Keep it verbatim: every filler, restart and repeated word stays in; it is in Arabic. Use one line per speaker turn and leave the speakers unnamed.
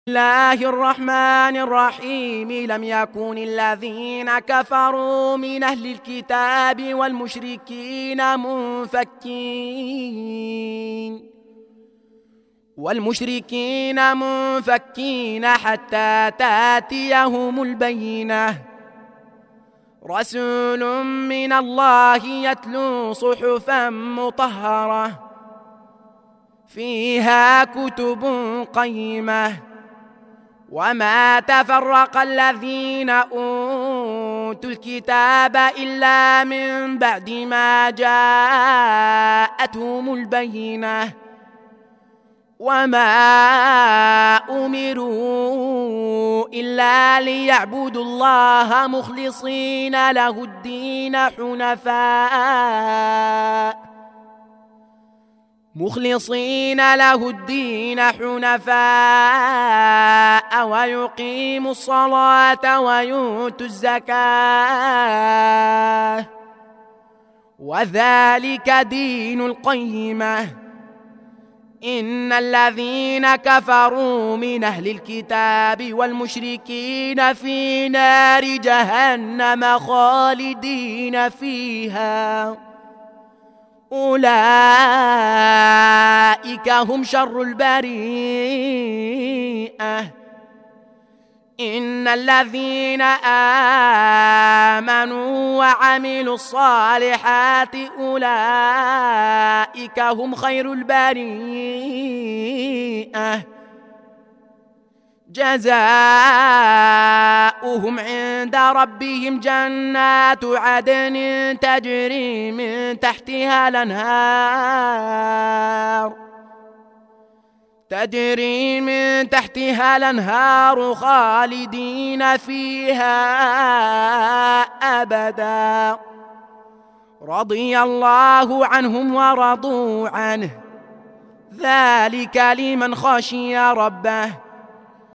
الله الرحمن الرحيم لم يكن الذين كفروا من أهل الكتاب والمشركين منفكين والمشركين منفكين حتى تأتيهم البينة رسول من الله يتلو صحفا مطهرة فيها كتب قيمة وما تفرق الذين أوتوا الكتاب إلا من بعد ما جاءتهم البينة وما أمروا إلا ليعبدوا الله مخلصين له الدين حنفاء مخلصين له الدين حنفاء ويقيموا الصلاة ويؤتوا الزكاة وذلك دين القيمة إن الذين كفروا من أهل الكتاب والمشركين في نار جهنم خالدين فيها أولئك هم شر البريئة إن الذين آمنوا وعملوا الصالحات أولئك هم خير البريئة جزاؤهم عند ربهم جنات عدن تجري من تحتها الأنهار تجري من تحتها الأنهار خالدين فيها أبدا رضي الله عنهم ورضوا عنه ذلك لمن خشي ربه